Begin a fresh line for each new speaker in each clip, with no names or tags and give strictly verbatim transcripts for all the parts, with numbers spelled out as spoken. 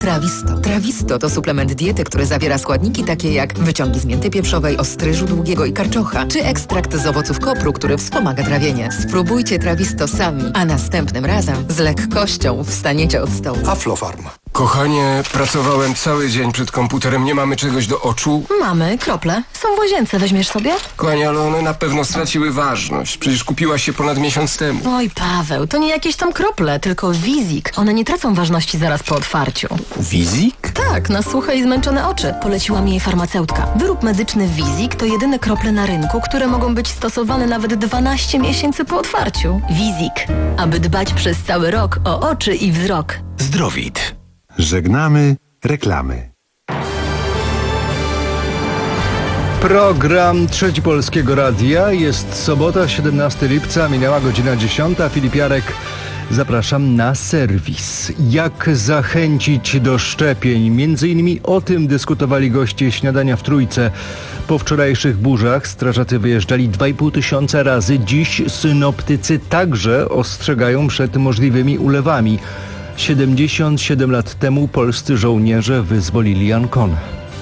Trawisto. Trawisto to suplement diety, który zawiera składniki takie jak wyciągi z mięty pieprzowej, ostryżu długiego i karczocza, czy ekstrakt z owoców kopru, który wspomaga trawienie. Spróbujcie Trawisto sami, a następnym razem z lekkością wstaniecie od stołu.
Aflofarm. Kochanie, pracowałem cały dzień przed komputerem, nie mamy czegoś do oczu?
Mamy, krople. Są w łazience, weźmiesz sobie?
Kochanie, ale one na pewno straciły ważność. Przecież kupiłaś się ponad miesiąc temu.
Oj, Paweł, to nie jakieś tam krople, tylko Wizik. One nie tracą ważności zaraz po otwarciu.
Wizik?
Tak, na suche i zmęczone oczy. Poleciła mi jej farmaceutka. Wyrób medyczny Wizik to jedyne krople na rynku, które mogą być stosowane nawet dwanaście miesięcy po otwarciu. Wizik. Aby dbać przez cały rok o oczy i wzrok.
Zdrowit.
Żegnamy reklamy.
Program Trzeci Polskiego Radia. Jest sobota, siedemnastego lipca, minęła godzina dziesiąta. Filip Jarek, zapraszam na serwis. Jak zachęcić do szczepień? Między innymi o tym dyskutowali goście śniadania w Trójce. Po wczorajszych burzach strażacy wyjeżdżali dwa i pół tysiąca razy. Dziś synoptycy także ostrzegają przed możliwymi ulewami. siedemdziesiąt siedem lat temu polscy żołnierze wyzwolili Ancona.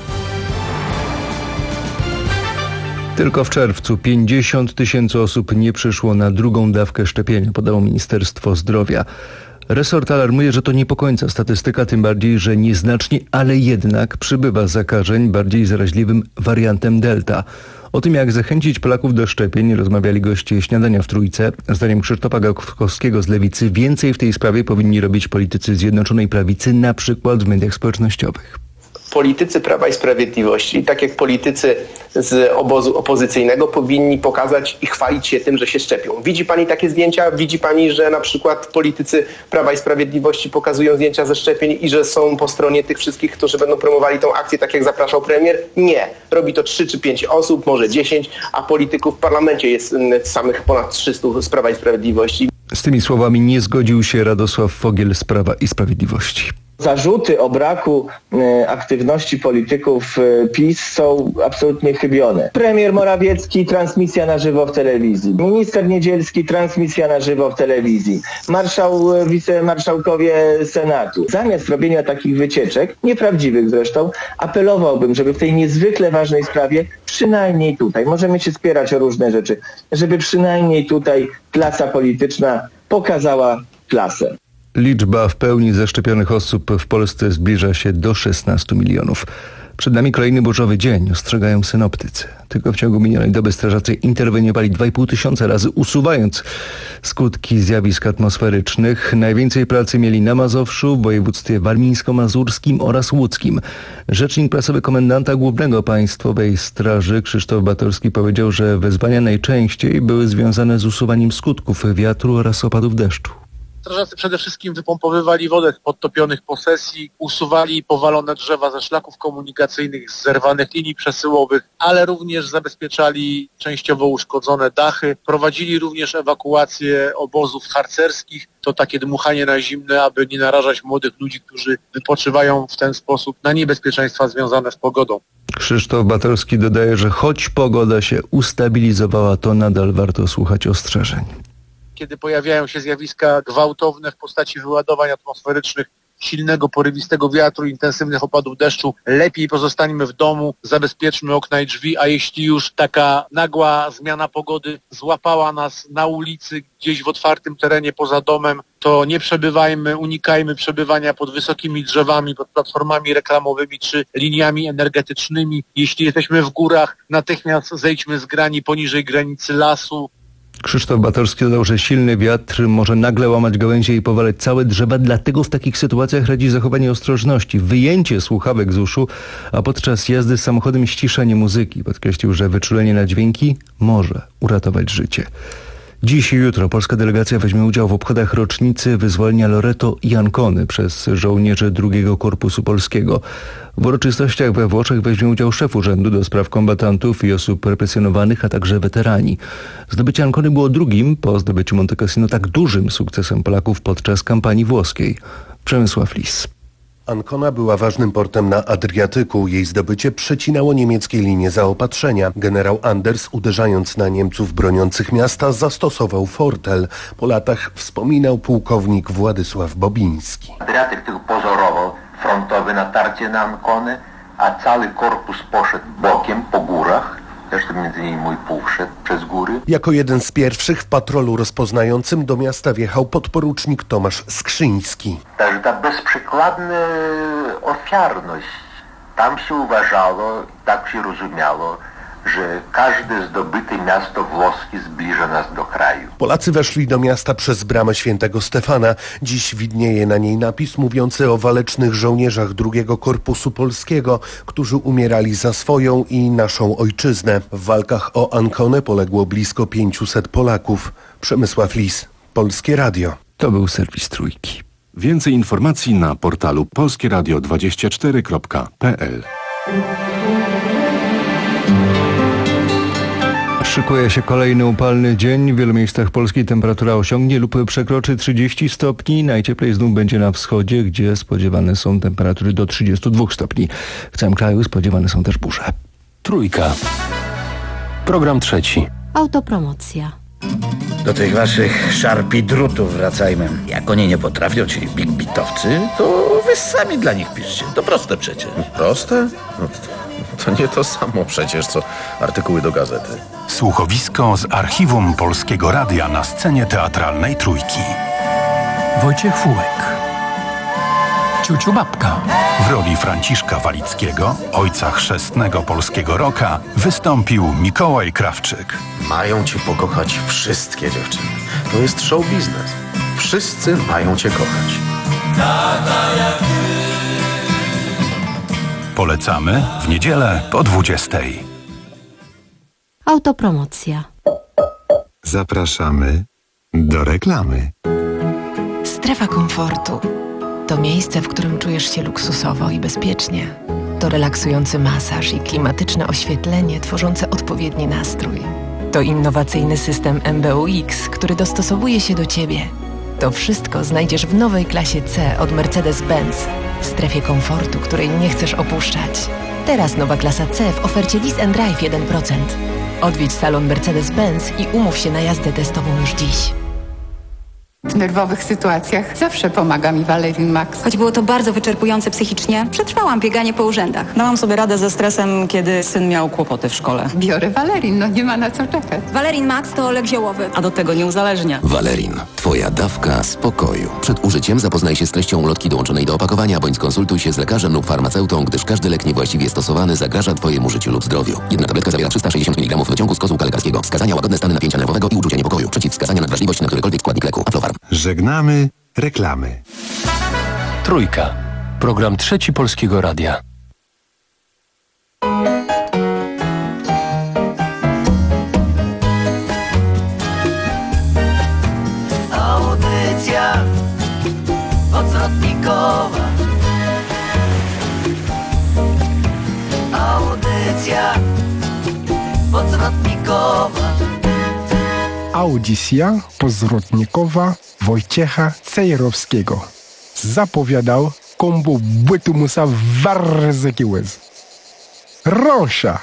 Tylko w czerwcu pięćdziesiąt tysięcy osób nie przyszło na drugą dawkę szczepienia, podało Ministerstwo Zdrowia. Resort alarmuje, że to nie po końca statystyka, tym bardziej, że nieznacznie, ale jednak przybywa zakażeń bardziej zaraźliwym wariantem Delta. O tym, jak zachęcić Polaków do szczepień, rozmawiali goście śniadania w Trójce. Zdaniem Krzysztofa Gałkowskiego z Lewicy więcej w tej sprawie powinni robić politycy Zjednoczonej Prawicy, na przykład w mediach społecznościowych.
Politycy Prawa i Sprawiedliwości, tak jak politycy z obozu opozycyjnego, powinni pokazać i chwalić się tym, że się szczepią. Widzi pani takie zdjęcia? Widzi pani, że na przykład politycy Prawa i Sprawiedliwości pokazują zdjęcia ze szczepień i że są po stronie tych wszystkich, którzy będą promowali tą akcję, tak jak zapraszał premier? Nie. Robi to trzy czy pięć osób, może dziesięć, a polityków w parlamencie jest samych ponad trzystu z Prawa i Sprawiedliwości.
Z tymi słowami nie zgodził się Radosław Fogiel z Prawa i Sprawiedliwości.
Zarzuty o braku e, aktywności polityków e, PiS są absolutnie chybione. Premier Morawiecki, transmisja na żywo w telewizji. Minister Niedzielski, transmisja na żywo w telewizji. Marszał, e, wicemarszałkowie Senatu. Zamiast robienia takich wycieczek, nieprawdziwych zresztą, apelowałbym, żeby w tej niezwykle ważnej sprawie, przynajmniej tutaj, możemy się spierać o różne rzeczy, żeby przynajmniej tutaj klasa polityczna pokazała klasę.
Liczba w pełni zaszczepionych osób w Polsce zbliża się do szesnastu milionów. Przed nami kolejny burzowy dzień, ostrzegają synoptycy. Tylko w ciągu minionej doby strażacy interweniowali dwa i pół tysiąca razy, usuwając skutki zjawisk atmosferycznych. Najwięcej pracy mieli na Mazowszu, w województwie warmińsko-mazurskim oraz łódzkim. Rzecznik prasowy komendanta głównego Państwowej Straży Krzysztof Batorski powiedział, że wezwania najczęściej były związane z usuwaniem skutków wiatru oraz opadów deszczu.
Strażacy przede wszystkim wypompowywali wodę z podtopionych posesji, usuwali powalone drzewa ze szlaków komunikacyjnych, z zerwanych linii przesyłowych, ale również zabezpieczali częściowo uszkodzone dachy. Prowadzili również ewakuację obozów harcerskich. To takie dmuchanie na zimne, aby nie narażać młodych ludzi, którzy wypoczywają w ten sposób, na niebezpieczeństwa związane z pogodą.
Krzysztof Batorski dodaje, że choć pogoda się ustabilizowała, to nadal warto słuchać ostrzeżeń.
Kiedy pojawiają się zjawiska gwałtowne w postaci wyładowań atmosferycznych, silnego, porywistego wiatru, intensywnych opadów deszczu, lepiej pozostańmy w domu, zabezpieczmy okna i drzwi, a jeśli już taka nagła zmiana pogody złapała nas na ulicy, gdzieś w otwartym terenie poza domem, to nie przebywajmy, unikajmy przebywania pod wysokimi drzewami, pod platformami reklamowymi czy liniami energetycznymi. Jeśli jesteśmy w górach, natychmiast zejdźmy z grani poniżej granicy lasu.
Krzysztof Batorski dodał, że silny wiatr może nagle łamać gałęzie i powalać całe drzewa, dlatego w takich sytuacjach radzi zachowanie ostrożności, wyjęcie słuchawek z uszu, a podczas jazdy samochodem ściszenie muzyki. Podkreślił, że wyczulenie na dźwięki może uratować życie. Dziś i jutro polska delegacja weźmie udział w obchodach rocznicy wyzwolenia Loreto i Ancony przez żołnierzy drugiego Korpusu Polskiego. W uroczystościach we Włoszech weźmie udział szef Urzędu do Spraw Kombatantów i Osób Represjonowanych, a także weterani. Zdobycie Ancony było drugim po zdobyciu Monte Cassino tak dużym sukcesem Polaków podczas kampanii włoskiej. Przemysław Lis.
Ancona była ważnym portem na Adriatyku. Jej zdobycie przecinało niemieckie linie zaopatrzenia. Generał Anders, uderzając na Niemców broniących miasta, zastosował fortel. Po latach wspominał pułkownik Władysław Bobiński.
Adriatyk tylko pozorowo
frontowe natarcie na Ancony, a cały korpus poszedł bokiem po górach. Zresztą między innymi mój pułk szedł przez góry.
Jako jeden z pierwszych w patrolu rozpoznającym do miasta wjechał podporucznik Tomasz Skrzyński.
Także ta bezprzykładna ofiarność. Tam się uważało, tak się rozumiało, że każde zdobyte miasto włoskie zbliża nas do kraju.
Polacy weszli do miasta przez bramę Świętego Stefana. Dziś widnieje na niej napis mówiący o walecznych żołnierzach drugiego Korpusu Polskiego, którzy umierali za swoją i naszą ojczyznę. W walkach o Anconę poległo blisko pięciuset Polaków. Przemysław Lis, Polskie Radio.
To był serwis Trójki.
Więcej informacji na portalu polskie radio dwadzieścia cztery kropka p l.
Szykuje się kolejny upalny dzień. W wielu miejscach Polski temperatura osiągnie lub przekroczy trzydzieści stopni. Najcieplej znów będzie na wschodzie, gdzie spodziewane są temperatury do trzydziestu dwóch stopni. W całym kraju spodziewane są też burze.
Trójka. Program trzeci.
Autopromocja.
Do tych waszych szarpi drutów wracajmy. Jak oni nie potrafią, czyli big bitowcy, to wy sami dla nich piszcie. To proste przecież.
Proste? No to, to nie to samo przecież, co artykuły do gazety.
Słuchowisko z archiwum Polskiego Radia na scenie teatralnej Trójki. Wojciech Fułek. Ciuciu Babka. W roli Franciszka Walickiego, ojca chrzestnego polskiego rocka, wystąpił Mikołaj Krawczyk.
Mają cię pokochać wszystkie dziewczyny. To jest show biznes. Wszyscy mają cię kochać.
Polecamy w niedzielę po dwudziestej.
Autopromocja.
Zapraszamy do reklamy.
Strefa komfortu to miejsce, w którym czujesz się luksusowo i bezpiecznie. To relaksujący masaż i klimatyczne oświetlenie tworzące odpowiedni nastrój. To innowacyjny system M B U X, który dostosowuje się do Ciebie. To wszystko znajdziesz w nowej klasie C od Mercedes-Benz. W strefie komfortu, której nie chcesz opuszczać. Teraz nowa klasa C w ofercie Lease and Drive jeden procent. Odwiedź salon Mercedes-Benz i umów się na jazdę testową już dziś.
W nerwowych sytuacjach zawsze pomaga mi Valerin Max.
Choć było to bardzo wyczerpujące psychicznie, przetrwałam bieganie po urzędach.
Dałam sobie radę ze stresem, kiedy syn miał kłopoty w szkole.
Biorę Valerin, no nie ma na co czekać.
Valerin Max to lek ziołowy.
A do tego nie uzależnia.
Valerin. Twoja dawka spokoju. Przed użyciem zapoznaj się z treścią ulotki dołączonej do opakowania, bądź skonsultuj się z lekarzem lub farmaceutą, gdyż każdy lek niewłaściwie stosowany zagraża Twojemu życiu lub zdrowiu. Jedna tabletka zawiera trzysta sześćdziesiąt miligramów wyciągu z kozłka lekarskiego. Wskazania: łagodne stany napięcia nerwowego i uczucia niepokoju. Przeciwwskazania na wrażliwość na którykolwiek składnik leku. Aflofarm.
Żegnamy reklamy.
Trójka. Program trzeci Polskiego Radia.
Audycja odzwrotnikowa. Audycja odzwrotnikowa.
Audycja pozwrotnikowa Wojciecha Cejrowskiego. Zapowiadał kombo bytu musa warzyki łez. Rosza!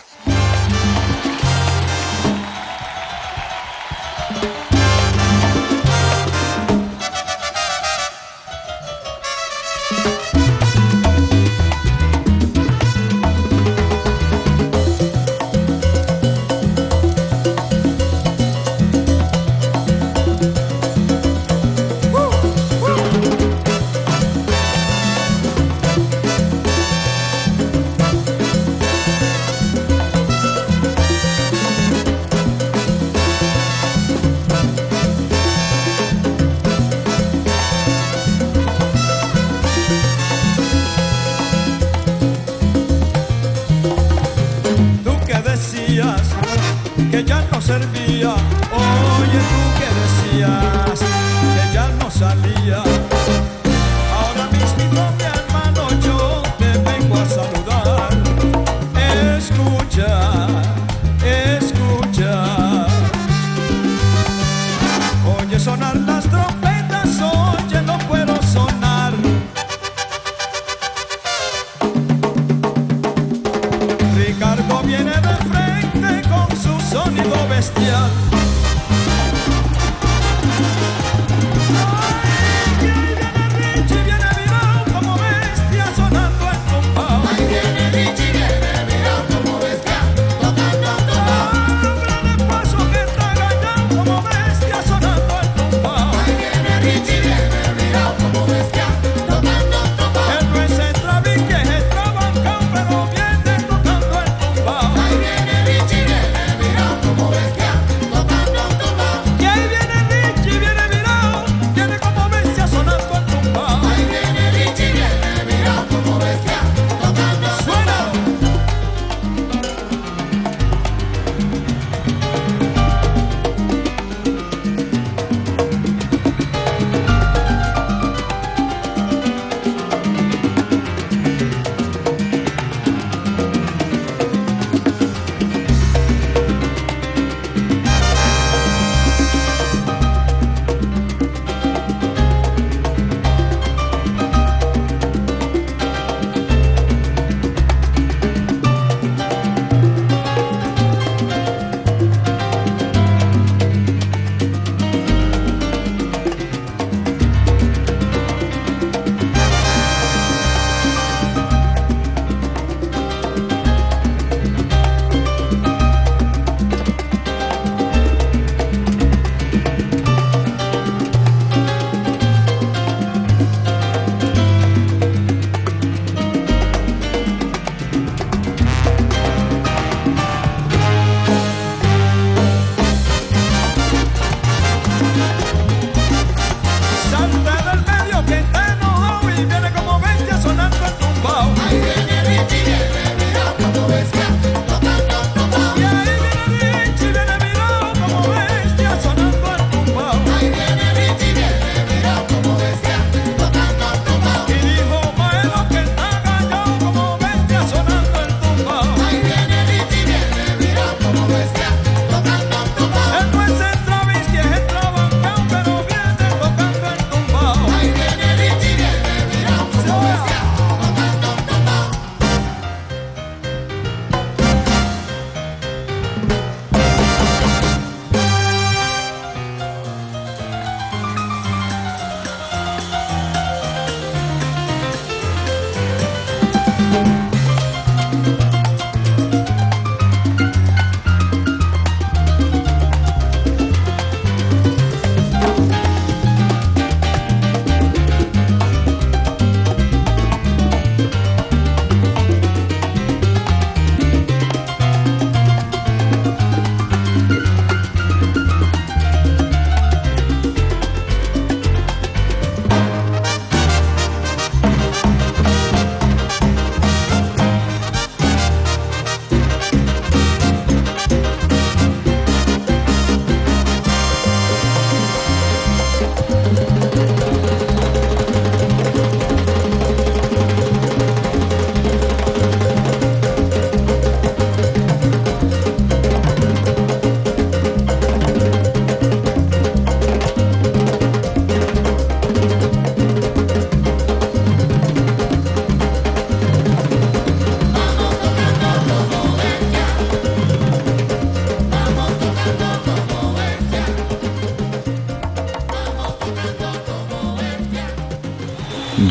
Que ya no servía, oye tú que decías que ya no salía. Ahora mismo mi hermano yo te vengo a saludar. Escucha, escucha. Oye sonar las trompetas, oye no puedo sonar. Ricardo viene de frente con su sonido bestial. Ay, que ahí viene Richie, viene virado como ve.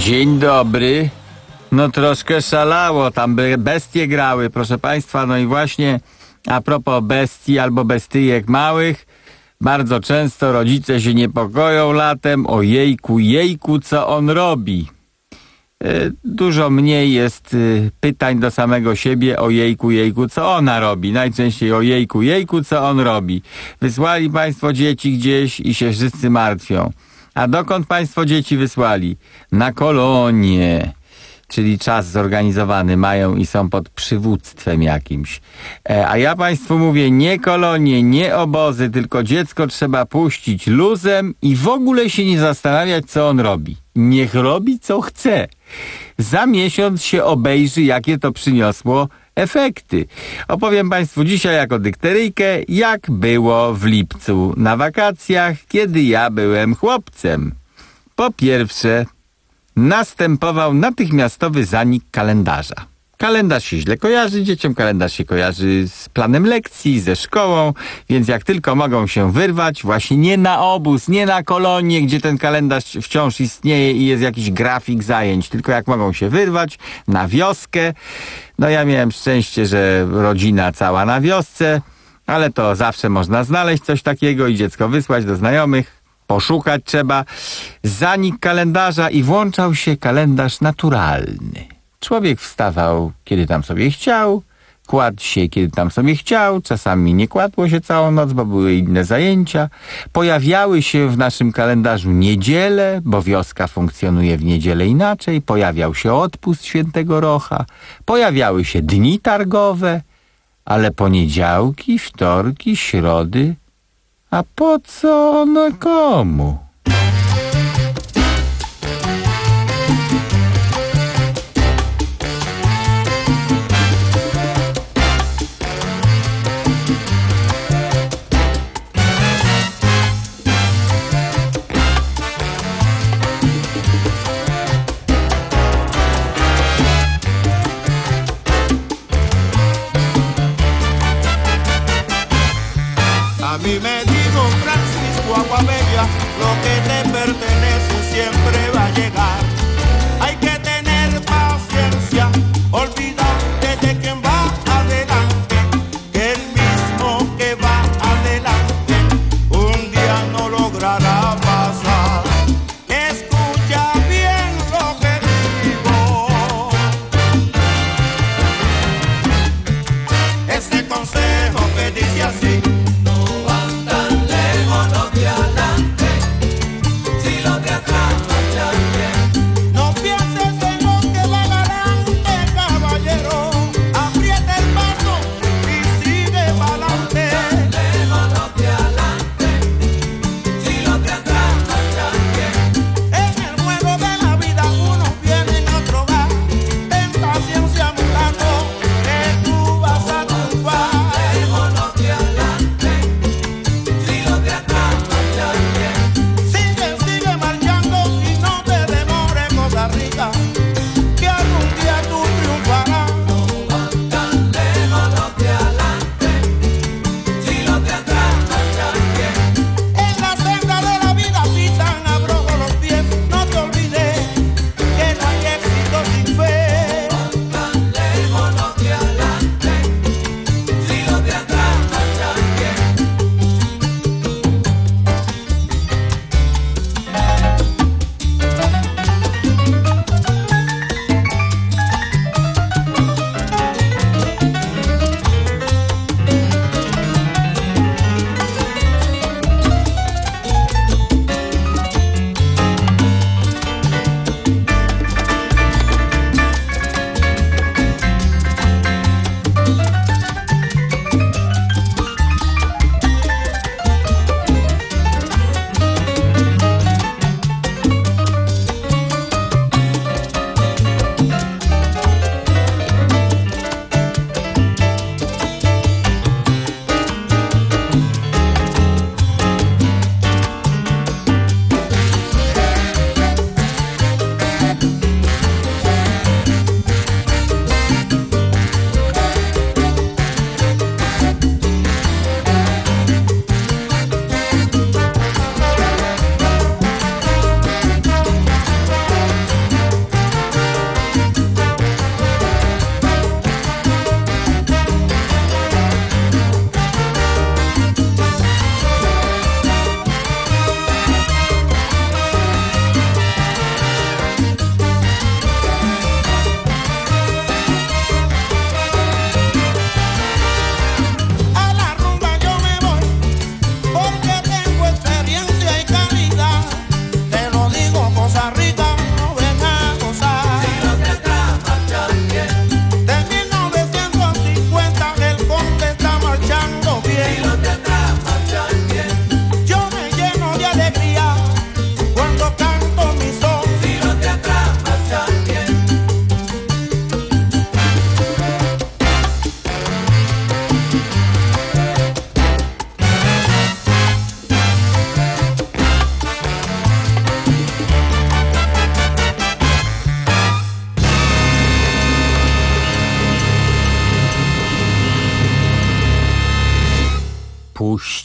Dzień dobry. No troszkę szalało, tam by bestie grały, proszę państwa. No i właśnie a propos bestii albo bestyjek małych, bardzo często rodzice się niepokoją latem. O jejku, jejku, co on robi? Dużo mniej jest pytań do samego siebie o jejku, jejku, co ona robi. Najczęściej o jejku, jejku, co on robi. Wysłali państwo dzieci gdzieś i się wszyscy martwią. A dokąd państwo dzieci wysłali? Na kolonie. Czyli czas zorganizowany mają i są pod przywództwem jakimś. E, a ja państwu mówię, nie kolonie, nie obozy, tylko dziecko trzeba puścić luzem i w ogóle się nie zastanawiać, co on robi. Niech robi, co chce. Za miesiąc się obejrzy, jakie to przyniosło efekty. Opowiem państwu dzisiaj jako dykteryjkę, jak było w lipcu na wakacjach, kiedy ja byłem chłopcem. Po pierwsze, następował natychmiastowy zanik kalendarza. Kalendarz się źle kojarzy dzieciom, kalendarz się kojarzy z planem lekcji, ze szkołą, więc jak tylko mogą się wyrwać, właśnie nie na obóz, nie na kolonię, gdzie ten kalendarz wciąż istnieje i jest jakiś grafik zajęć, tylko jak mogą się wyrwać na wioskę. No ja miałem szczęście, że rodzina cała na wiosce, ale to zawsze można znaleźć coś takiego i dziecko wysłać do znajomych. Poszukać trzeba. Zanik kalendarza i włączał się kalendarz naturalny. Człowiek wstawał, kiedy tam sobie chciał, kładł się, kiedy tam sobie chciał, czasami nie kładło się całą noc, bo były inne zajęcia. Pojawiały się w naszym kalendarzu niedziele, bo wioska funkcjonuje w niedzielę inaczej. Pojawiał się odpust Świętego Rocha. Pojawiały się dni targowe, ale poniedziałki, wtorki, środy... A po co one komu?
A mí me dijo Francisco Aguabella, lo que te pertenece siempre va a llegar. Hay que tener paciencia, olvídate de quien va adelante, que el mismo que va adelante un día no logrará pasar. Escucha bien lo que digo, este consejo que dice así. Si lo de atrás marcha bien,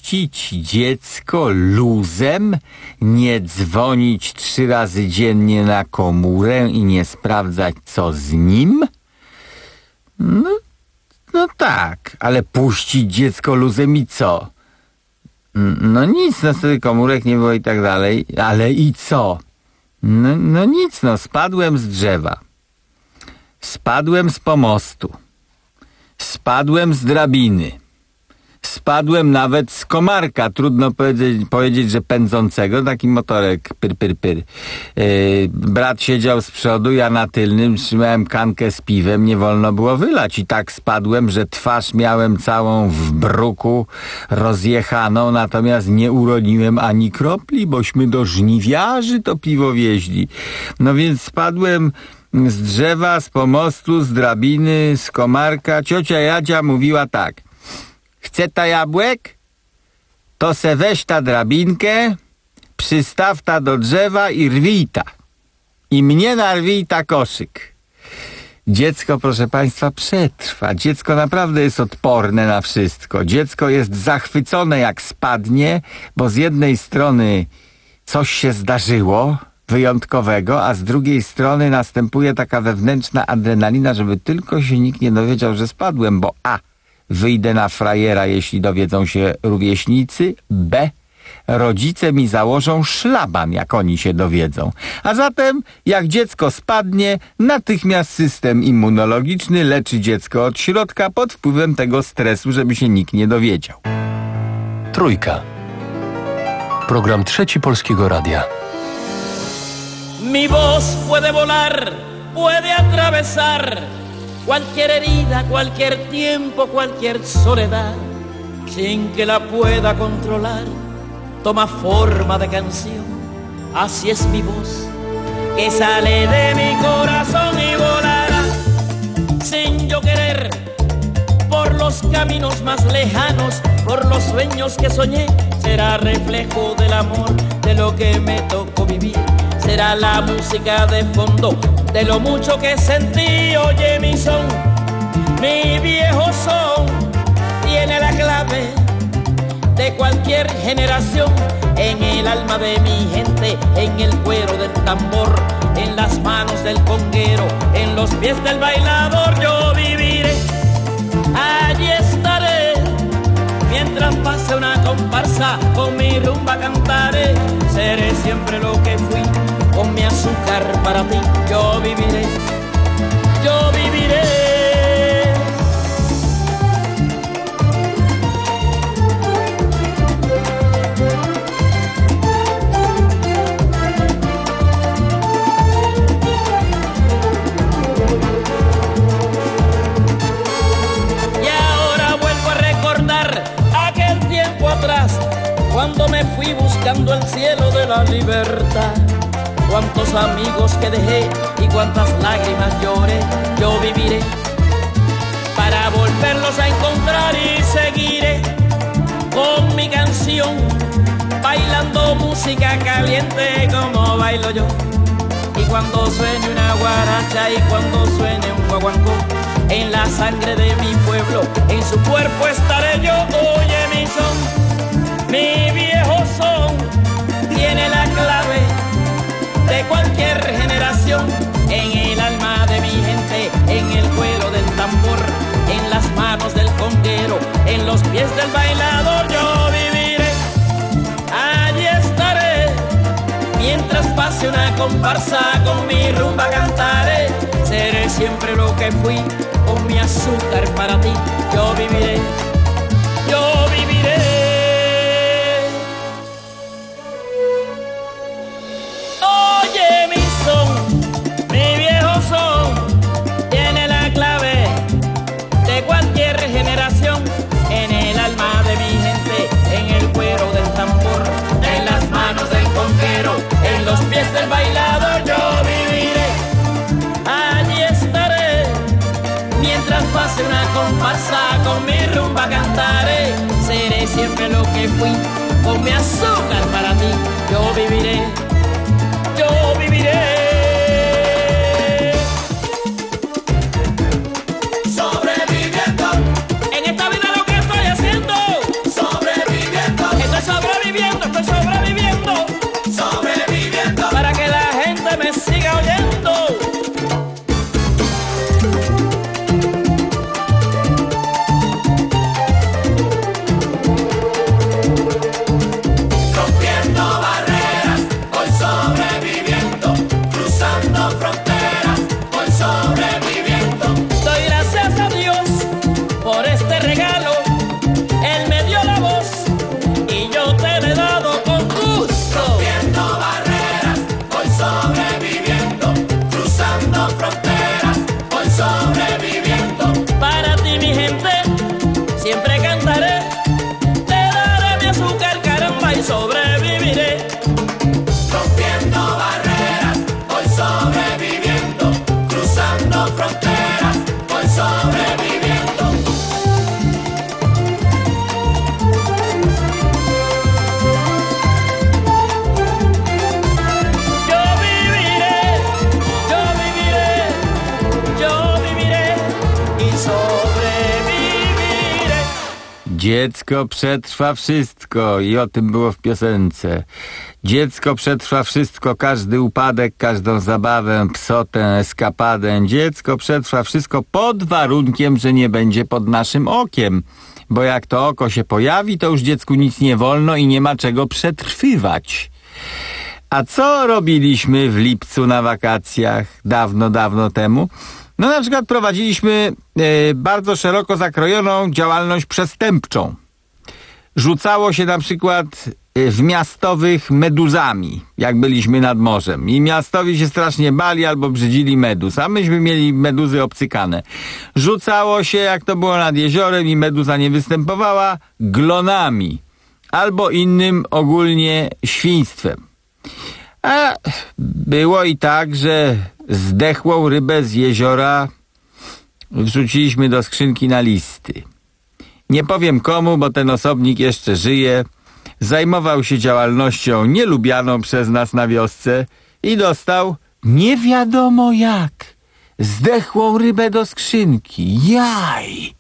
puścić dziecko luzem, nie dzwonić trzy razy dziennie na komórę i nie sprawdzać, co z nim? No, no tak, ale puścić dziecko luzem i co? No nic, no wtedy komórek nie było i tak dalej, ale i co? No, no nic, no spadłem z drzewa, spadłem z pomostu, spadłem z drabiny, spadłem nawet z komarka, trudno powiedzieć, powiedzieć że pędzącego, taki motorek, pyr, pyr, pyr. Yy, brat siedział z przodu, ja na tylnym, trzymałem kankę z piwem, nie wolno było wylać i tak spadłem, że twarz miałem całą w bruku, rozjechaną, natomiast nie uroniłem ani kropli, bośmy do żniwiarzy to piwo wieźli. No więc spadłem z drzewa, z pomostu, z drabiny, z komarka. Ciocia Jadzia mówiła tak: chce ta jabłek? To se weź ta drabinkę, przystaw ta do drzewa i rwij ta. I mnie narwij ta koszyk. Dziecko, proszę państwa, przetrwa. Dziecko naprawdę jest odporne na wszystko. Dziecko jest zachwycone, jak spadnie, bo z jednej strony coś się zdarzyło wyjątkowego, a z drugiej strony następuje taka wewnętrzna adrenalina, żeby tylko się nikt nie dowiedział, że spadłem, bo a. wyjdę na frajera, jeśli dowiedzą się rówieśnicy, b. rodzice mi założą szlaban, jak oni się dowiedzą. A zatem, jak dziecko spadnie, natychmiast system immunologiczny leczy dziecko od środka pod wpływem tego stresu, żeby się nikt nie dowiedział.
Trójka. Program Trzeci Polskiego Radia.
Mi voz puede volar, puede atravesar cualquier herida, cualquier tiempo, cualquier soledad, sin que la pueda controlar, toma forma de canción. Así es mi voz, que sale de mi corazón y volará, sin yo querer, por los caminos más lejanos, por los sueños que soñé. Será reflejo del amor, de lo que me tocó vivir. Será la música de fondo de lo mucho que sentí. Oye mi son, mi viejo son, tiene la clave de cualquier generación. En el alma de mi gente, en el cuero del tambor, en las manos del conguero, en los pies del bailador. Yo viviré, allí estaré, mientras pase una comparsa, con mi rumba cantaré. Seré siempre lo que fui, con mi azúcar para ti. Yo viviré, yo viviré. Y ahora vuelvo a recordar aquel tiempo atrás, cuando me fui buscando el cielo de la libertad. Cuántos amigos que dejé y cuántas lágrimas lloré. Yo viviré para volverlos a encontrar y seguiré con mi canción, bailando música caliente como bailo yo. Y cuando suene una guaracha y cuando suene un guaguancó, en la sangre de mi pueblo, en su cuerpo estaré yo. Oye mi son, mi viejo son, tiene la clave de cualquier generación. En el alma de mi gente, en el cuero del tambor, en las manos del conguero, en los pies del bailador. Yo viviré, allí estaré, mientras pase una comparsa, con mi rumba cantaré. Seré siempre lo que fui, con mi azúcar para ti. Yo viviré, yo viviré. Oye mi son, mi viejo son, tiene la clave de cualquier generación. En el alma de mi gente, en el cuero del tambor, en las manos del conguero, en los pies del bailador. Yo viviré, allí estaré, mientras pase una comparsa, con mi rumba cantaré. Seré siempre lo que fui, con mi azúcar para ti. Yo viviré, yo viviré. Sobreviviendo, en esta vida lo que estoy haciendo. Sobreviviendo, sobreviviendo. Para ti, mi gente, siempre cantaré. Te daré mi azúcar, caramba, y sobreviviré. Rompiendo barreras, voy sobreviviendo. Cruzando fronteras, voy sobreviviendo. Yo viviré, yo viviré, yo viviré i sobreviviré.
Dziecko przetrwa wszystko i o tym było w piosence. Dziecko przetrwa wszystko, każdy upadek, każdą zabawę, psotę, eskapadę. Dziecko przetrwa wszystko pod warunkiem, że nie będzie pod naszym okiem. Bo jak to oko się pojawi, to już dziecku nic nie wolno i nie ma czego przetrwywać. A co robiliśmy w lipcu na wakacjach dawno, dawno temu? No na przykład prowadziliśmy e, bardzo szeroko zakrojoną działalność przestępczą. Rzucało się na przykład e, w miastowych meduzami, jak byliśmy nad morzem. I miastowi się strasznie bali albo brzydzili meduz, a myśmy mieli meduzy obcykane. Rzucało się, jak to było nad jeziorem i meduza nie występowała, glonami albo innym ogólnie świństwem. A było i tak, że zdechłą rybę z jeziora wrzuciliśmy do skrzynki na listy. Nie powiem komu, bo ten osobnik jeszcze żyje. Zajmował się działalnością nielubianą przez nas na wiosce i dostał nie wiadomo jak zdechłą rybę do skrzynki. Jaj!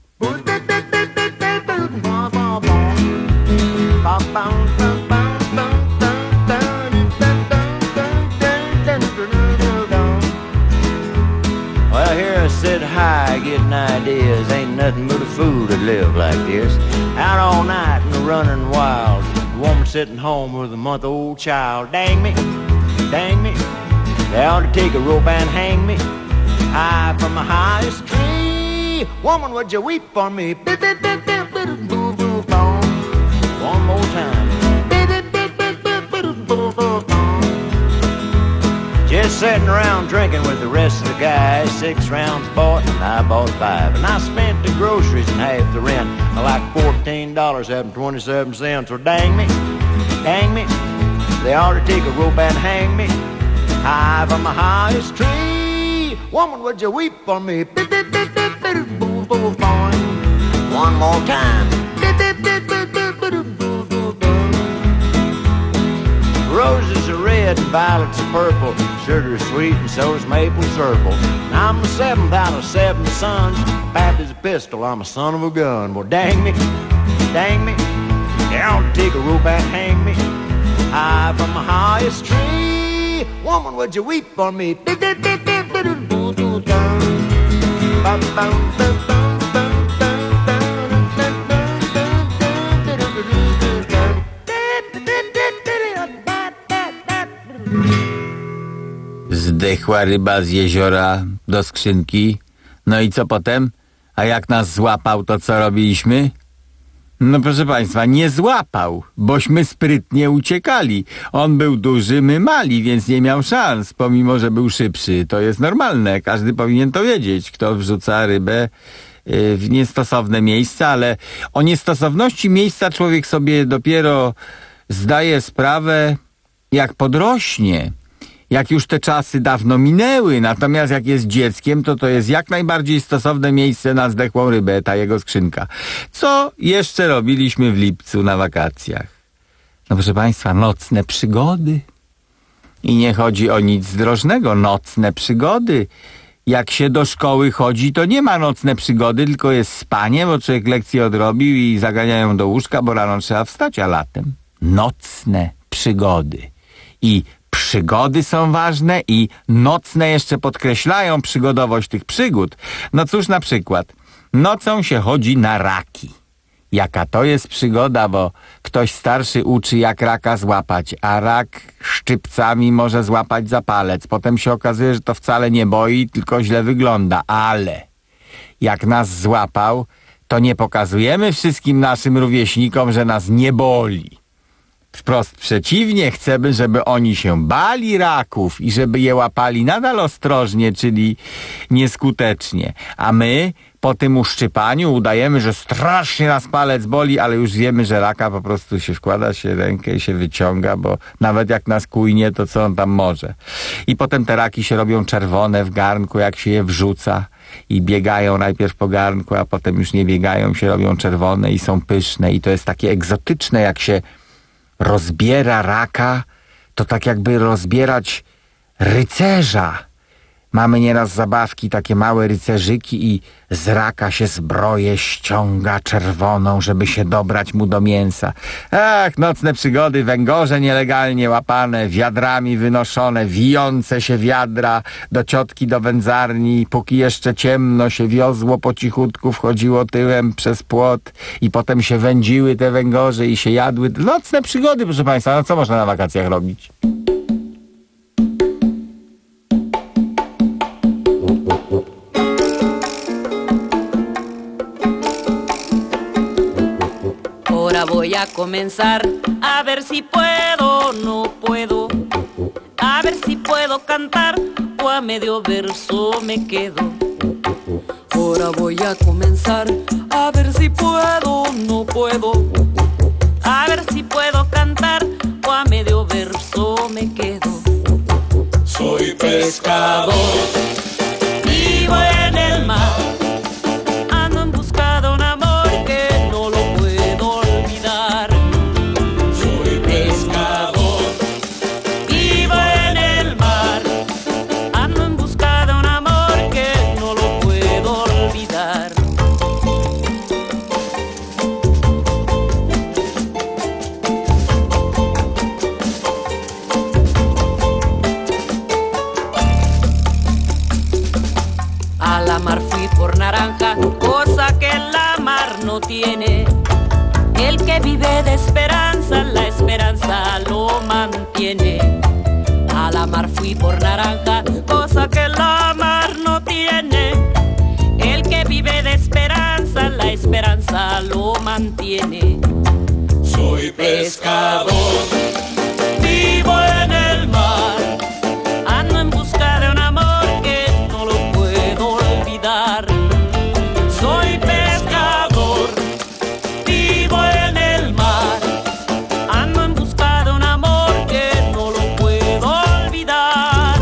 Well, here I sit high, getting ideas. Ain't nothing but a fool to live like this. Out all night and running wild. The woman sitting home with a month-old child. Dang me, dang me. They ought to take a rope and hang me high from the highest tree. Woman, would you weep for me? One more time. Just sitting around drinking with the rest of the guys. Six rounds bought and I bought five. And I spent the groceries and half the rent. Like fourteen dollars and twenty-seven cents. Well, dang me, dang me. They ought to take a rope and hang me high from the highest tree. Woman, would you weep for me? One more time. Roses are red and violets are purple. Sugar's sweet and so's maple syrup. And I'm the seventh out of seven sons. Fat as a pistol, I'm a son of a gun. Well, dang me, dang me. They ought to take a rope and hang me high from the highest tree. Woman, would you weep for me?
Zdechła ryba z jeziora do skrzynki. No i co potem? A jak nas złapał, to co robiliśmy? No proszę państwa, nie złapał, bośmy sprytnie uciekali. On był duży, my mali, więc nie miał szans, pomimo że był szybszy. To jest normalne, każdy powinien to wiedzieć, kto wrzuca rybę w niestosowne miejsca, ale o niestosowności miejsca człowiek sobie dopiero zdaje sprawę, jak podrośnie. Jak już te czasy dawno minęły, natomiast jak jest dzieckiem, to to jest jak najbardziej stosowne miejsce na zdechłą rybę, ta jego skrzynka. Co jeszcze robiliśmy w lipcu na wakacjach? No proszę państwa, nocne przygody. I nie chodzi o nic zdrożnego, nocne przygody. Jak się do szkoły chodzi, to nie ma nocne przygody, tylko jest spanie, bo człowiek lekcję odrobił i zaganiają do łóżka, bo rano trzeba wstać, a latem nocne przygody. I przygody są ważne i nocne jeszcze podkreślają przygodowość tych przygód. No cóż, na przykład nocą się chodzi na raki. Jaka to jest przygoda, bo ktoś starszy uczy, jak raka złapać, a rak szczypcami może złapać za palec. Potem się okazuje, że to wcale nie boi, tylko źle wygląda. Ale jak nas złapał, to nie pokazujemy wszystkim naszym rówieśnikom, że nas nie boli. Wprost przeciwnie, chcemy, żeby oni się bali raków i żeby je łapali nadal ostrożnie, czyli nieskutecznie. A my po tym uszczypaniu udajemy, że strasznie nas palec boli, ale już wiemy, że raka po prostu się wkłada się rękę i się wyciąga, bo nawet jak nas kujnie, to co on tam może. I potem te raki się robią czerwone w garnku, jak się je wrzuca i biegają najpierw po garnku, a potem już nie biegają, się robią czerwone i są pyszne i to jest takie egzotyczne, jak się rozbiera raka, to tak jakby rozbierać rycerza. Mamy nieraz zabawki, takie małe rycerzyki i z raka się zbroję ściąga czerwoną, żeby się dobrać mu do mięsa. Ach, nocne przygody, węgorze nielegalnie łapane, wiadrami wynoszone, wijące się wiadra do ciotki do wędzarni, póki jeszcze ciemno się wiozło po cichutku, wchodziło tyłem przez płot i potem się wędziły te węgorze i się jadły. Nocne przygody, proszę państwa, no co można na wakacjach robić?
Ahora voy a comenzar a ver si puedo, no puedo, a ver si puedo cantar o a medio verso me quedo. Ahora voy a comenzar a ver si puedo, no puedo, a ver si puedo cantar o a medio verso me quedo. Soy pescador, vivo en el mar. Cosa que la mar no tiene. El que vive de esperanza, la esperanza lo mantiene. A la mar fui por naranja, cosa que la mar no tiene. El que vive de esperanza, la esperanza lo mantiene. Soy pescador, vivo en el mar. Ando en busca de un amor que no lo puedo olvidar. Soy pescador, vivo en el mar. Ando en busca de un amor que no lo puedo olvidar.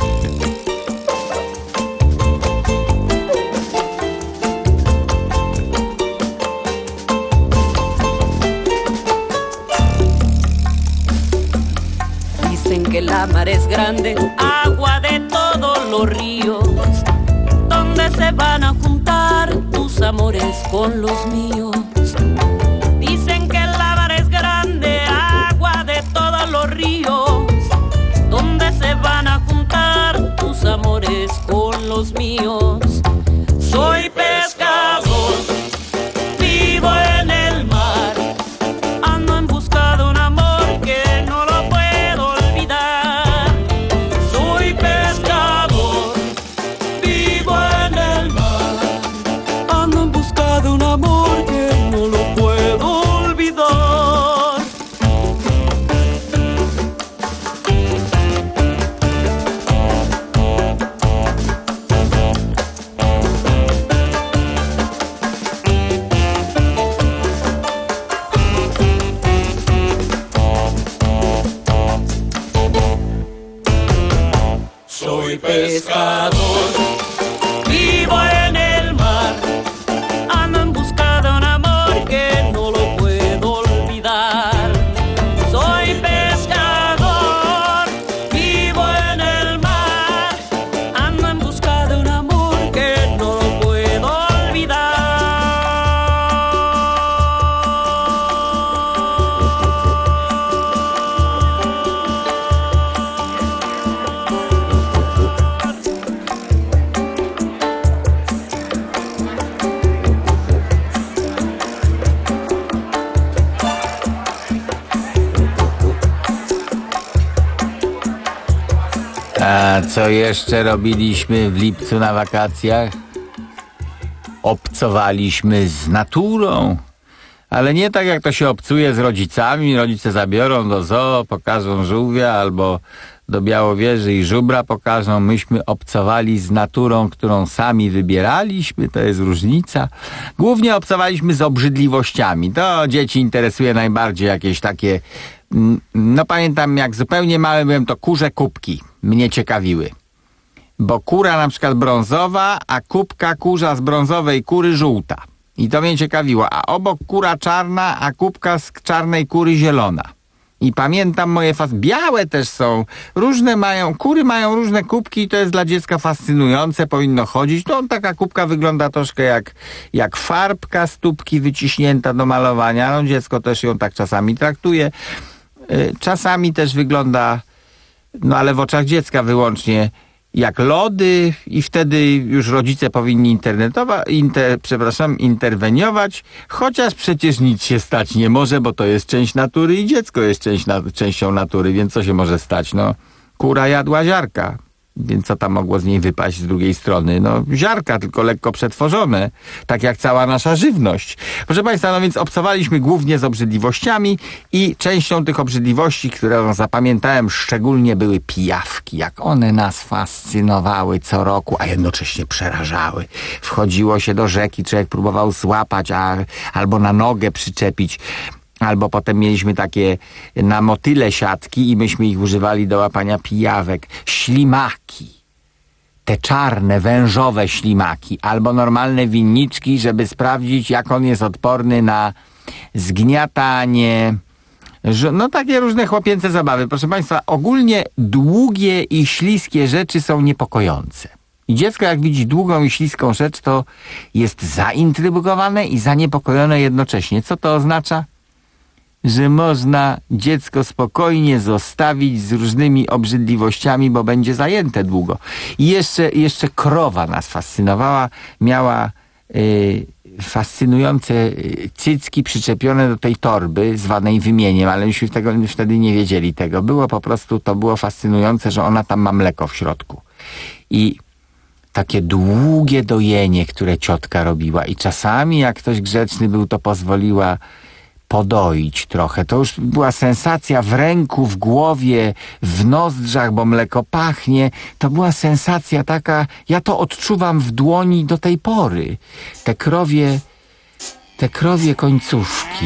Dicen que la mar es grande, agua de todos los ríos, donde se van a juntar tus amores con los míos. Dicen que la mar es grande, agua de todos los ríos, donde se van a juntar tus amores con los míos. Soy pescador, vivo en el mar. Ando en busca de un amor que no lo puedo olvidar. Soy pescador, vivo en el mar. Ando en busca de un amor que no lo puedo olvidar. Soy pescador, vivo en el mar. Ando en busca de un amor que no lo puedo olvidar. Soy pescador, vivo en el mar. Ando en busca de un amor que no lo puedo olvidar.
A co jeszcze robiliśmy w lipcu na wakacjach? Obcowaliśmy z naturą. Ale nie tak jak to się obcuje z rodzicami. Rodzice zabiorą do zoo, pokażą żółwia albo do Białowieży i żubra pokażą. Myśmy obcowali z naturą, którą sami wybieraliśmy. To jest różnica. Głównie obcowaliśmy z obrzydliwościami. To dzieci interesuje najbardziej jakieś takie... No pamiętam, jak zupełnie mały byłem, to kurze kubki mnie ciekawiły. Bo kura na przykład brązowa, a kubka kurza z brązowej kury żółta. I to mnie ciekawiło. A obok kura czarna, a kubka z czarnej kury zielona. I pamiętam moje fas... Białe też są. Różne mają... Kury mają różne kubki i to jest dla dziecka fascynujące. Powinno chodzić. To taka kubka wygląda troszkę jak, jak farbka z tubki wyciśnięta do malowania. No dziecko też ją tak czasami traktuje. Czasami też wygląda, no ale w oczach dziecka wyłącznie, jak lody i wtedy już rodzice powinni internetowa, inter, przepraszam, interweniować, chociaż przecież nic się stać nie może, bo to jest część natury i dziecko jest część, na, częścią natury, więc co się może stać? No, kura jadła ziarka, więc co tam mogło z niej wypaść z drugiej strony? No ziarka, tylko lekko przetworzone, tak jak cała nasza żywność. Proszę Państwa, no więc obcowaliśmy głównie z obrzydliwościami i częścią tych obrzydliwości, które zapamiętałem szczególnie, były pijawki. Jak one nas fascynowały co roku, a jednocześnie przerażały. Wchodziło się do rzeki, człowiek próbował złapać, a, albo na nogę przyczepić. Albo potem mieliśmy takie na motyle siatki i myśmy ich używali do łapania pijawek. Ślimaki. Te czarne, wężowe ślimaki. Albo normalne winniczki, żeby sprawdzić, jak on jest odporny na zgniatanie. No takie różne chłopięce zabawy. Proszę Państwa, ogólnie długie i śliskie rzeczy są niepokojące. I dziecko, jak widzi długą i śliską rzecz, to jest zaintrygowane i zaniepokojone jednocześnie. Co to oznacza? Że można dziecko spokojnie zostawić z różnymi obrzydliwościami, bo będzie zajęte długo. I jeszcze, jeszcze krowa nas fascynowała. Miała y, fascynujące cycki przyczepione do tej torby, zwanej wymieniem, ale myśmy tego, wtedy nie wiedzieli tego. Było po prostu, to było fascynujące, że ona tam ma mleko w środku. I takie długie dojenie, które ciotka robiła. I czasami, jak ktoś grzeczny był, to pozwoliła podoić trochę. To już była sensacja w ręku, w głowie, w nozdrzach, bo mleko pachnie. To była sensacja taka, ja to odczuwam w dłoni do tej pory. Te krowie, te krowie końcówki.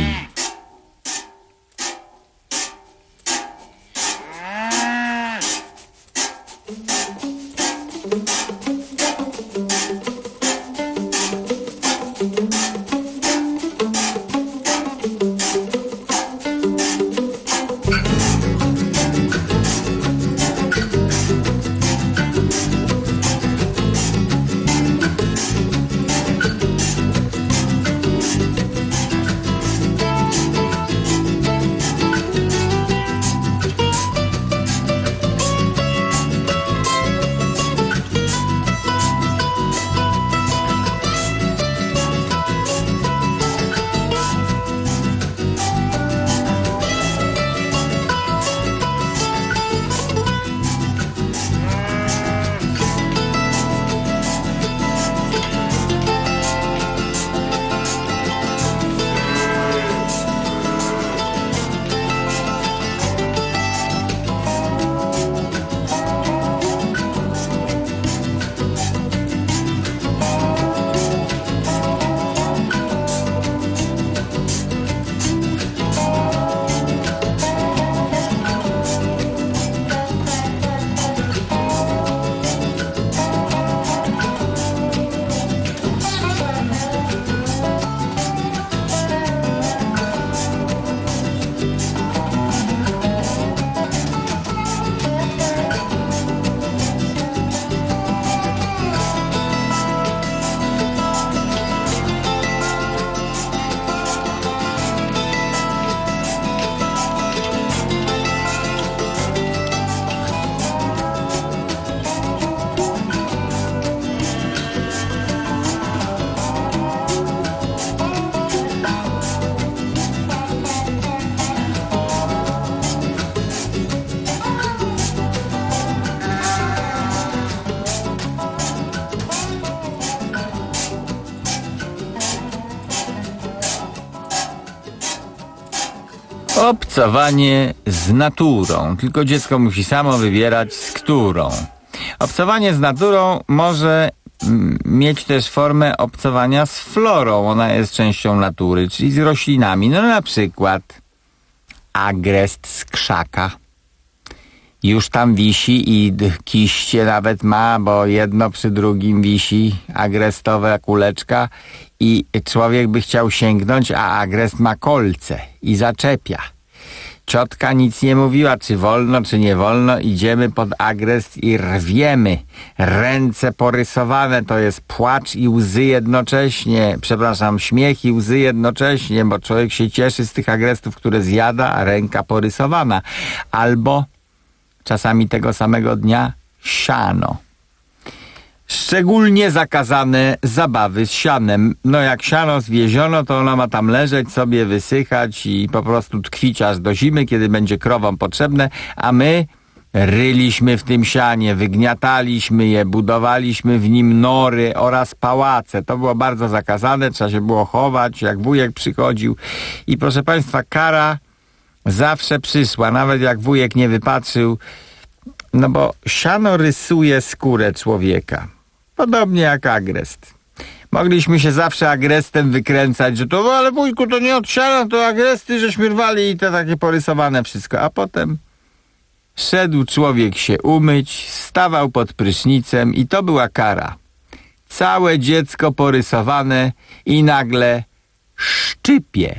Obcowanie z naturą. Tylko dziecko musi samo wybierać, z którą. Obcowanie z naturą może mm, mieć też formę obcowania z florą. Ona jest częścią natury, czyli z roślinami. No na przykład agrest z krzaka. Już tam wisi i kiście nawet ma, bo jedno przy drugim wisi, agrestowa kuleczka, i człowiek by chciał sięgnąć, a agrest ma kolce i zaczepia. Ciotka nic nie mówiła, czy wolno, czy nie wolno. Idziemy pod agrest i rwiemy. Ręce porysowane, to jest płacz i łzy jednocześnie. Przepraszam, śmiech i łzy jednocześnie, bo człowiek się cieszy z tych agrestów, które zjada, a ręka porysowana. Albo czasami tego samego dnia siano. Szczególnie zakazane zabawy z sianem. No jak siano zwieziono, to ono ma tam leżeć, sobie wysychać i po prostu tkwić aż do zimy, kiedy będzie krowom potrzebne, a my ryliśmy w tym sianie, wygniataliśmy je, budowaliśmy w nim nory oraz pałace. To było bardzo zakazane, trzeba się było chować, jak wujek przychodził. I proszę państwa, kara zawsze przyszła, nawet jak wujek nie wypatrzył, no bo siano rysuje skórę człowieka. Podobnie jak agrest. Mogliśmy się zawsze agrestem wykręcać, że to, no ale wujku, to nie od siana, to agresty żeśmy rwali i to takie porysowane wszystko. A potem szedł człowiek się umyć, stawał pod prysznicem i to była kara. Całe dziecko porysowane i nagle szczypie.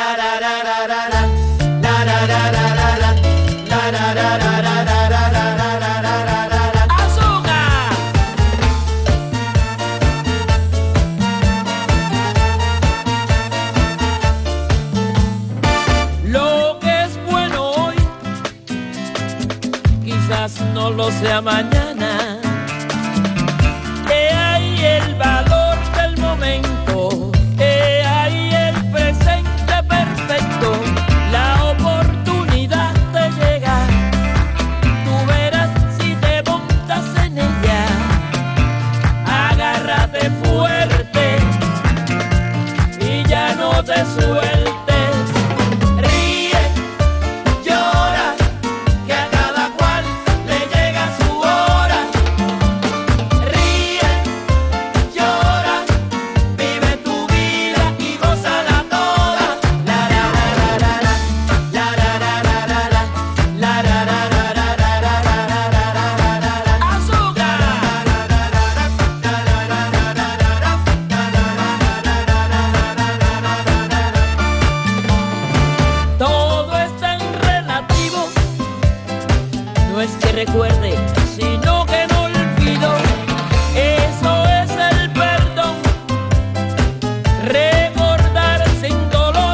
No lo sea mañana. He ahí el valor del momento, he ahí el presente perfecto, la oportunidad de llegar. Tú verás si te montas en ella. Agárrate fuerte y ya no te sueltes. Recuerde, sino que no olvido, eso es el perdón, recordar sin dolor,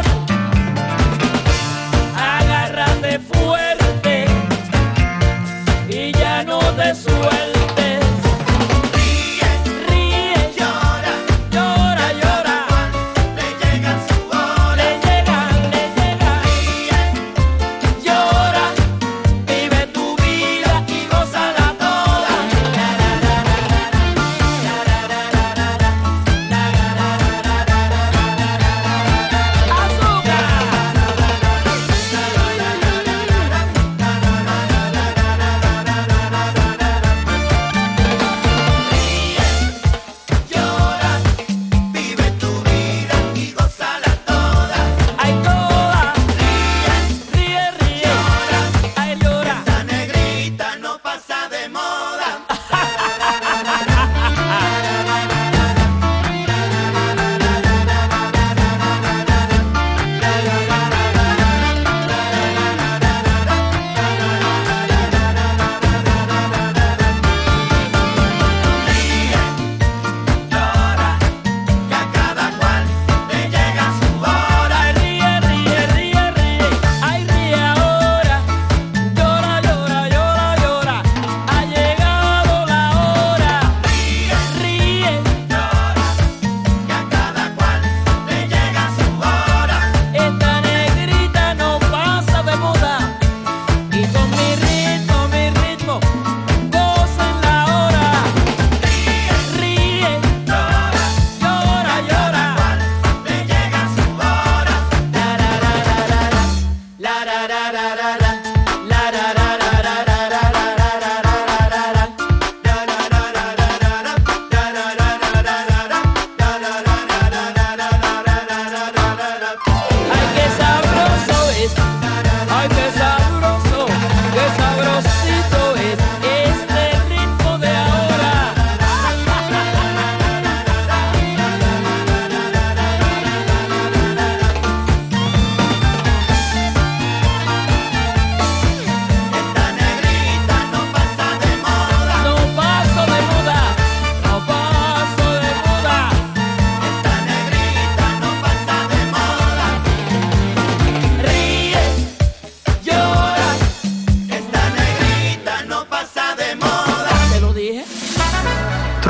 agárrate fuerte y ya no te sueltes. Ríe, ríe, llora, llora, llora, le llega su hora, le llega, le llega, ríe, llora, vive tu vida.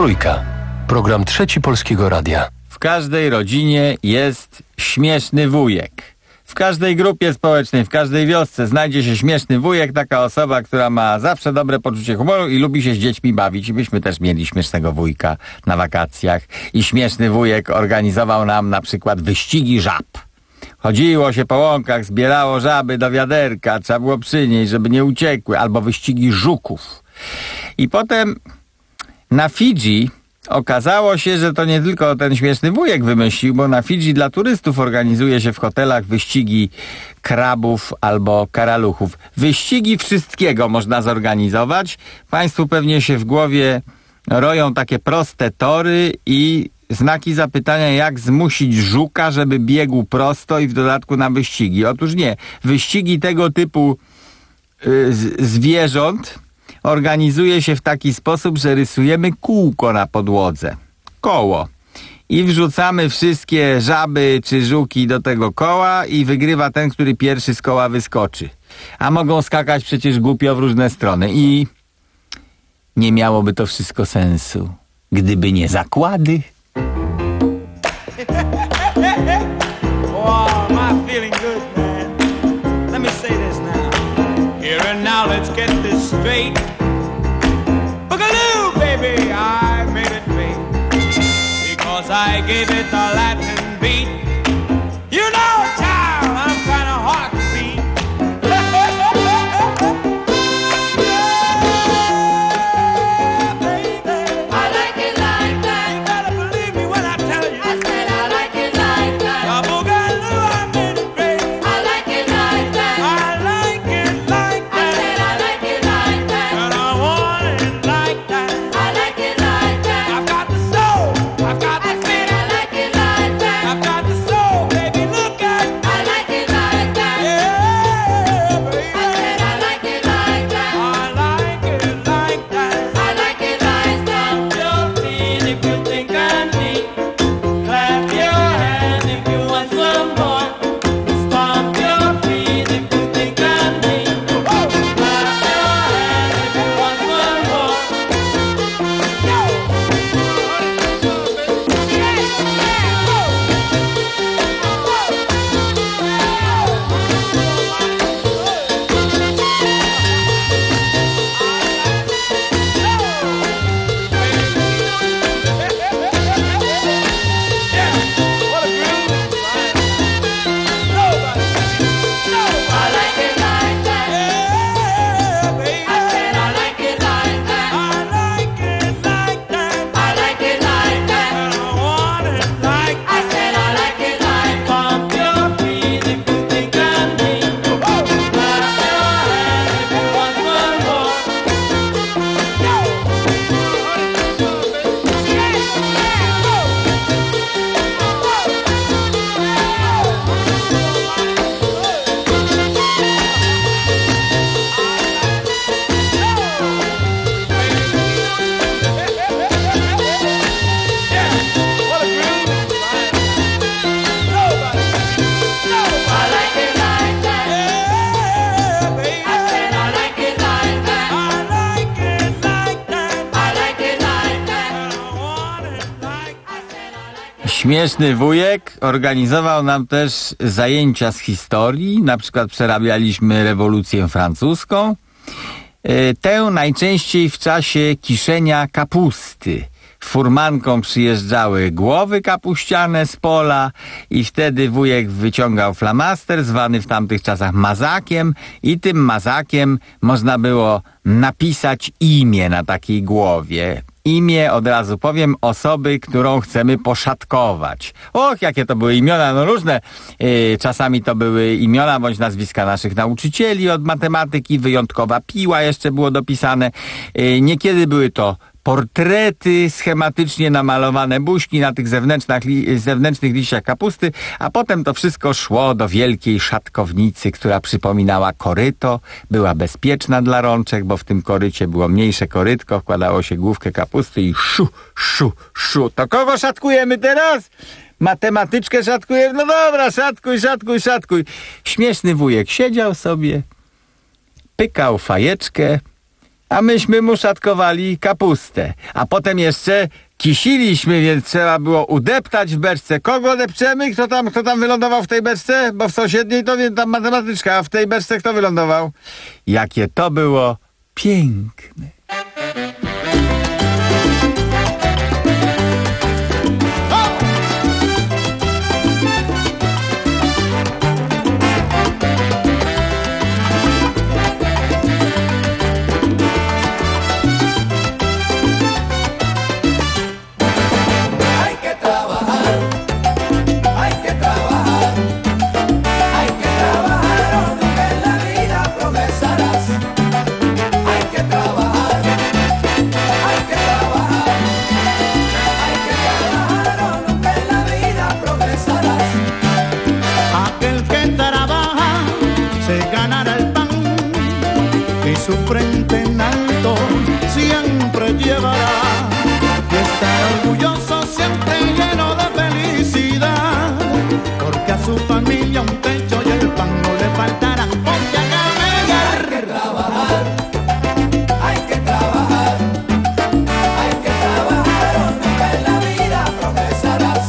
Trójka. Program Trzeci Polskiego Radia.
W każdej rodzinie jest śmieszny wujek. W każdej grupie społecznej, w każdej wiosce znajdzie się śmieszny wujek, taka osoba, która ma zawsze dobre poczucie humoru i lubi się z dziećmi bawić. I myśmy też mieli śmiesznego wujka na wakacjach. I śmieszny wujek organizował nam na przykład wyścigi żab. Chodziło się po łąkach, zbierało żaby do wiaderka, trzeba było przynieść, żeby nie uciekły, albo wyścigi żuków. I potem na Fidżi okazało się, że to nie tylko ten śmieszny wujek wymyślił, bo na Fidżi dla turystów organizuje się w hotelach wyścigi krabów albo karaluchów. Wyścigi wszystkiego można zorganizować. Państwu pewnie się w głowie roją takie proste tory i znaki zapytania, jak zmusić żuka, żeby biegł prosto i w dodatku na wyścigi. Otóż nie. Wyścigi tego typu y, z, zwierząt organizuje się w taki sposób, że rysujemy kółko na podłodze. Koło. I wrzucamy wszystkie żaby czy żuki do tego koła i wygrywa ten, który pierwszy z koła wyskoczy. A mogą skakać przecież głupio w różne strony. I nie miałoby to wszystko sensu, gdyby nie zakłady.
Oh, am I feeling good, man? Let me say this now. Here and now, let's get this straight. Boogaloo, baby, I made it great. Because I gave it the Latin beat. You know, child, I'm kind of hard to beat.
I like it like that.
You better believe me when I tell you.
I said I like it like that.
The Boogaloo, I made it great.
I like it like that.
I like it like
I
that.
said I like it like that.
And I want it like that.
I like it like that.
I've got the soul. I've got the
I said I like it like that.
I've got the soul, baby. Look at.
I like it like that.
Yeah, baby.
I said I like it like that.
I like it like that.
I like it like that.
Stomp your feet if you think I'm neat. Clap your hands if you want some more. Stomp your feet if you think I'm neat. Clap your hands if you want some more.
I like it like that. I said I like it like that.
I like it like that.
I like it like that.
And I want it like
I said I like it like that.
Stomp your feet if you think I'm neat. Clap your hands if you want some more.
I like it like that. I said I like it like that.
I like it like that.
I like it like that.
And I want it like that.
Śmieszny wujek organizował nam też zajęcia z historii, na przykład przerabialiśmy rewolucję francuską. E, Tę najczęściej w czasie kiszenia kapusty. Furmanką przyjeżdżały głowy kapuściane z pola i wtedy wujek wyciągał flamaster, zwany w tamtych czasach mazakiem, i tym mazakiem można było napisać imię na takiej głowie. Imię, od razu powiem, osoby, którą chcemy poszatkować. Och, jakie to były imiona, no różne. Yy, czasami to były imiona bądź nazwiska naszych nauczycieli od matematyki, wyjątkowa piła jeszcze było dopisane. Yy, niekiedy były to portrety schematycznie namalowane buźki na tych zewnętrznych, li, zewnętrznych liściach kapusty, a potem to wszystko szło do wielkiej szatkownicy, która przypominała koryto, była bezpieczna dla rączek, bo w tym korycie było mniejsze korytko, wkładało się główkę kapusty i szu, szu, szu. To kogo szatkujemy teraz? Matematyczkę szatkujemy? No dobra, szatkuj, szatkuj, szatkuj. Śmieszny wujek siedział sobie, pykał fajeczkę A myśmy mu szatkowali kapustę. A potem jeszcze kisiliśmy, więc trzeba było udeptać w beczce. Kogo depczemy? Kto tam, kto tam wylądował w tej beczce? Bo w sąsiedniej to wie, tam matematyczka, a w tej beczce kto wylądował? Jakie to było piękne.
Su frente en alto siempre llevará y estará orgulloso siempre lleno de felicidad, porque a su familia un techo y el pan no le faltará. Ponte a camellar. Hay que trabajar, hay que trabajar, hay que trabajar o nunca en la vida progresarás.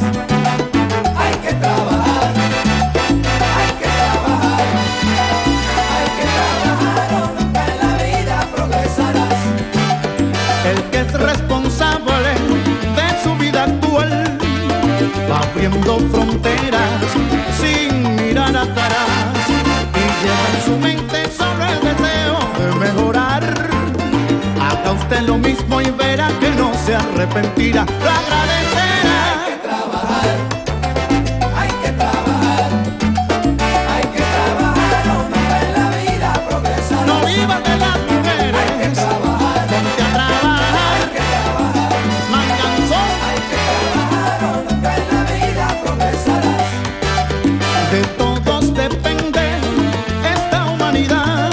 Hay que trabajar, hay que trabajar, hay que trabajar o nunca en la vida progresarás. El que es responsable de su vida actual va abriendo fronteras sin mirar atrás y lleva en su mente solo el deseo de mejorar. Haga usted lo mismo y verá que no se arrepentirá, lo agradecerá. Hay que trabajar, hay que trabajar, hay que trabajar o nunca en la vida progresarás. No vivas de las mujeres. Hay que trabajar, ponte a trabajar. Hay que trabajar, manganzón. Hay que trabajar o nunca en la vida progresarás. De todos depende esta humanidad.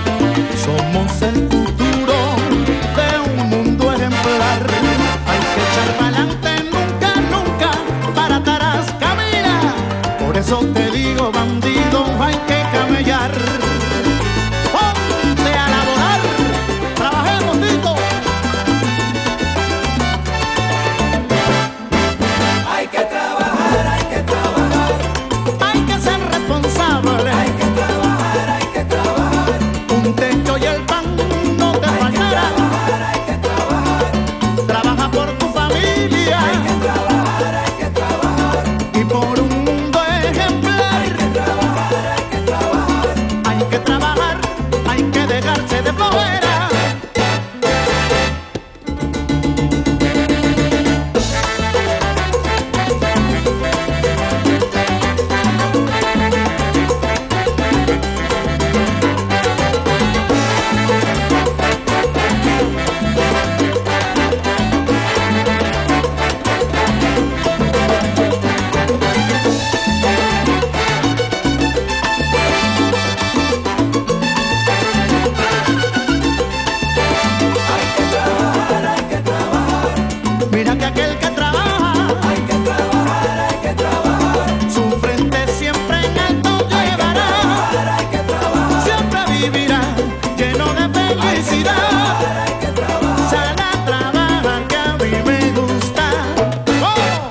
Somos el futuro de un mundo ejemplar. Hay que echar pa'lante, nunca, nunca para atrás. Camina. Por eso te digo, bandido, hay que camellar. Ponte a laborar. Trabajemos, Tito. Hay que trabajar, hay que trabajar. Hay que ser responsable. Hay que trabajar, hay que trabajar. Un techo y el pan no te faltará. Hay que trabajar, trabaja por tu familia. Hay que trabajar, hay que trabajar. Y por un mundo ejemplar. Hay que trabajar, hay que trabajar. Hay que trabajar, hay que dejarse de flojera. Mira que aquel que trabaja, hay que trabajar, hay que trabajar. Su frente siempre en alto llevará. Hay que trabajar, siempre vivirá lleno de felicidad. Hay que trabajar, sal a trabajar que a mí me gusta. ¡Oh!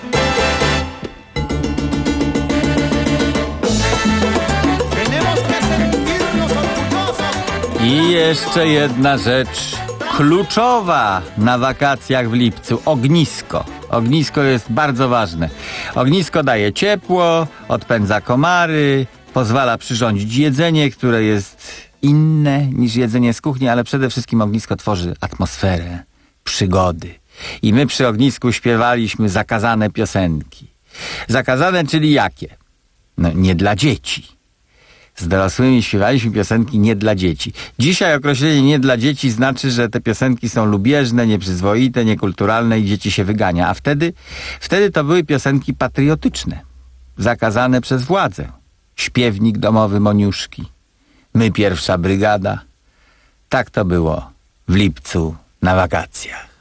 Tenemos que sentirnos orgullosos.
I jeszcze jedna rzecz kluczowa na wakacjach w lipcu. Ognisko. Ognisko jest bardzo ważne. Ognisko daje ciepło, odpędza komary, pozwala przyrządzić jedzenie, które jest inne niż jedzenie z kuchni, ale przede wszystkim ognisko tworzy atmosferę przygody. I my przy ognisku śpiewaliśmy zakazane piosenki. Zakazane, czyli jakie? No nie dla dzieci. Z dorosłymi śpiewaliśmy piosenki nie dla dzieci. Dzisiaj określenie nie dla dzieci znaczy, że te piosenki są lubieżne, nieprzyzwoite, niekulturalne i dzieci się wygania. A wtedy, wtedy to były piosenki patriotyczne, zakazane przez władzę. Śpiewnik domowy Moniuszki, my pierwsza brygada. Tak to było w lipcu na wakacjach.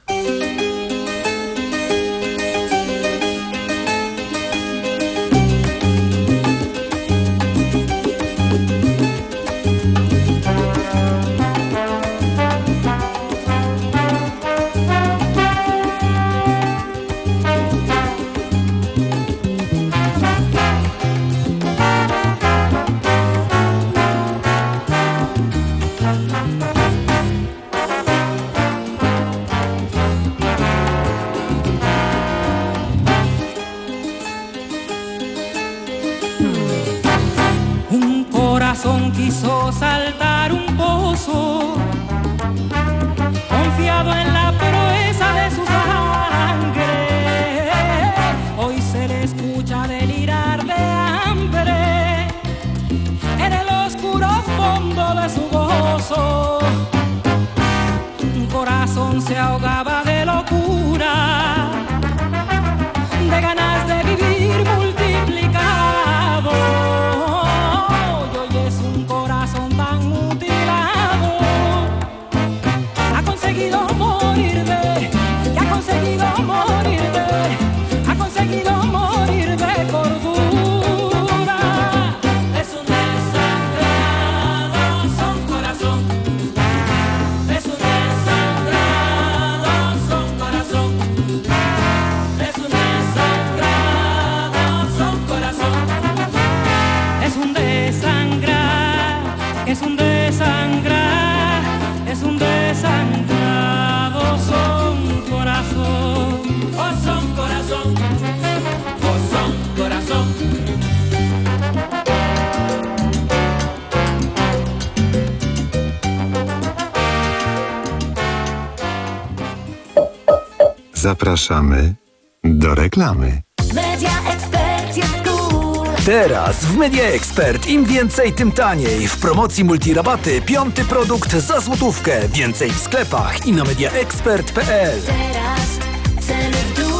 corazón quiso saltar un pozo, confiado en la proeza de su sangre. Hoy se le escucha delirar de hambre en el oscuro fondo de su gozo. Un corazón se ahogaba de locura, de ganas de vivir multiplicado. Y hoy es un corazón tan mutilado, ha conseguido morir de, y ha conseguido morir de, ha conseguido morir de cordura. Es un desangrado, son corazón. Es un desangrado, son corazón. Es un desangrado, son corazón. Es un desangrar, es un desangrar, es un desangrado, son corazón. Oh, son corazón, oh, son corazón.
Zapraszamy do reklamy.
Media Expert jest cool.
Teraz w Media Expert im więcej, tym taniej. W promocji multirabaty piąty produkt za złotówkę. Więcej w sklepach i na media expert kropka p l.
Teraz ceny w dół.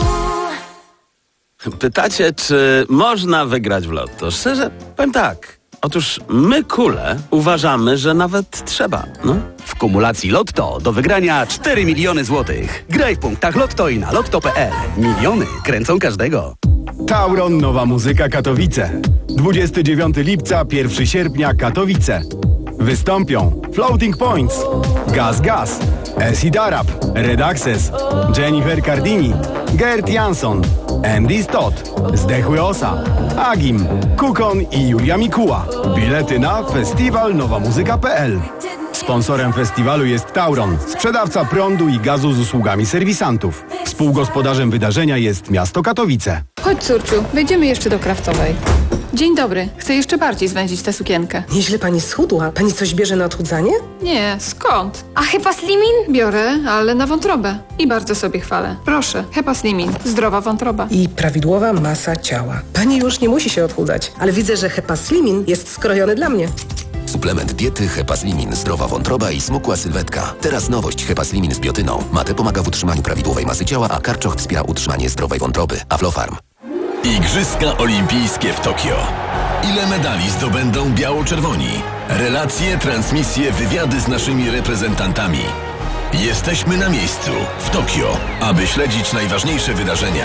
Pytacie, czy można wygrać w lotto? Szczerze, powiem tak. Otóż my, kule, uważamy, że nawet trzeba, no.
W kumulacji Lotto do wygrania cztery miliony złotych. Graj w punktach Lotto i na lotto kropka p l. Miliony kręcą każdego.
Tauron Nowa Muzyka Katowice. dwudziestego dziewiątego lipca, pierwszego sierpnia Katowice. Wystąpią Floating Points, Gaz Gaz, Acid Arab, Red Access, Jennifer Cardini, Gert Jansson, Andy Stott, Zdechły Osa, Agim, Kukon i Julia Mikuła. Bilety na festiwal nowa muzyka kropka p l. Sponsorem festiwalu jest Tauron, sprzedawca prądu i gazu z usługami serwisantów. Współgospodarzem wydarzenia jest miasto Katowice.
Chodź, córciu, wejdziemy jeszcze do Krawcowej. Dzień dobry. Chcę jeszcze bardziej zwęzić tę sukienkę.
Nieźle pani schudła. Pani coś bierze na odchudzanie?
Nie, skąd?
A Hepa Slimin?
Biorę, ale na wątrobę. I bardzo sobie chwalę. Proszę, Hepa Slimin. Zdrowa wątroba.
I prawidłowa masa ciała. Pani już nie musi się odchudzać, ale widzę, że Hepa Slimin jest skrojony dla mnie.
Suplement diety Hepaslimin, zdrowa wątroba i smukła sylwetka. Teraz nowość Hepaslimin z biotyną. Mate pomaga w utrzymaniu prawidłowej masy ciała, a karczoch wspiera utrzymanie zdrowej wątroby. Aflofarm.
Igrzyska Olimpijskie w Tokio. Ile medali zdobędą biało-czerwoni? Relacje, transmisje, wywiady z naszymi reprezentantami. Jesteśmy na miejscu, w Tokio, aby śledzić najważniejsze wydarzenia.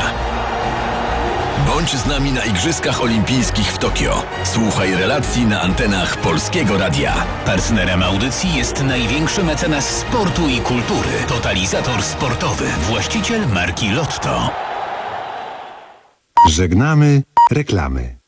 Bądź z nami na Igrzyskach Olimpijskich w Tokio. Słuchaj relacji na antenach Polskiego Radia.
Partnerem audycji jest największy mecenas sportu i kultury. Totalizator sportowy. Właściciel marki Lotto.
Żegnamy reklamy.